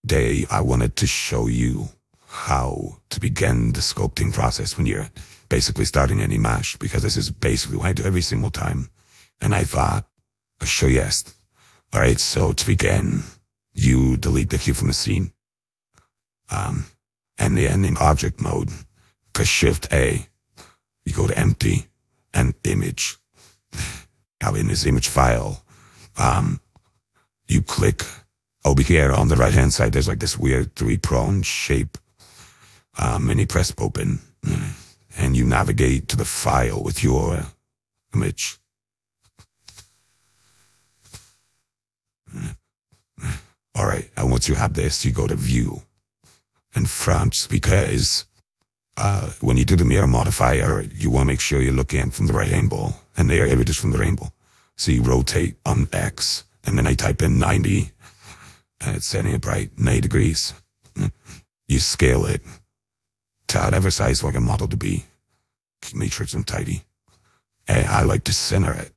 Today, I wanted to show you how to begin the sculpting process when you're basically starting any mesh, because this is basically what I do every single time. And I thought, I'll show you this. All right, so to begin, you delete the cube from the scene. And then in object mode, press Shift A, you go to empty and image. Now in this image file, you click over here on the right hand side, there's like this weird 3-pronged shape. And you press open and you navigate to the file with your image. All right, and once you have this, you go to view and front, because when you do the mirror modifier, you want to make sure you're looking from the right angle, and there it is from the angle. So you rotate on X, and then I type in 90, and it's setting it right 90 degrees. You scale it to whatever size you want your model to be. Make sure it's tidy. And I like to center it.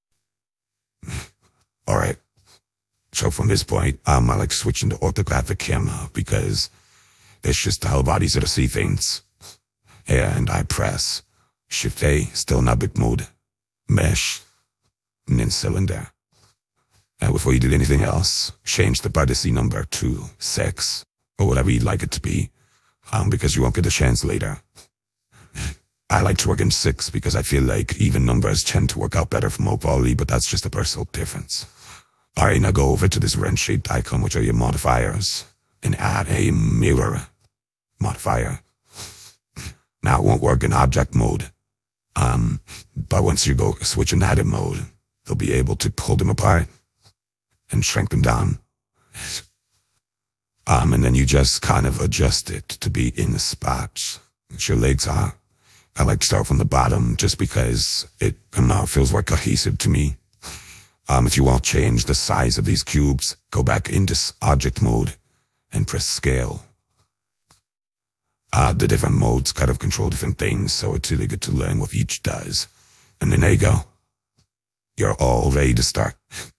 All right. So from this point, I like switching to orthographic camera, because it's just how bodies are to see things. And I press Shift A, still in object mode, mesh, and then cylinder. And before you do anything else, change the vertice number to 6, or whatever you'd like it to be, because you won't get a chance later. I like to work in 6 because I feel like even numbers tend to work out better for more quality, but that's just a personal difference. All right, now go over to this wrench-shaped icon, which are your modifiers, and add a mirror modifier. Now it won't work in object mode, but once you go switch in edit mode, they'll be able to pull them apart and shrink them down. And then you just kind of adjust it to be in the spots that your legs are. I like to start from the bottom just because it feels more cohesive to me. If you want to change the size of these cubes, go back into object mode and press scale. The different modes kind of control different things, so it's really good to learn what each does. And then there you go. You're all ready to start.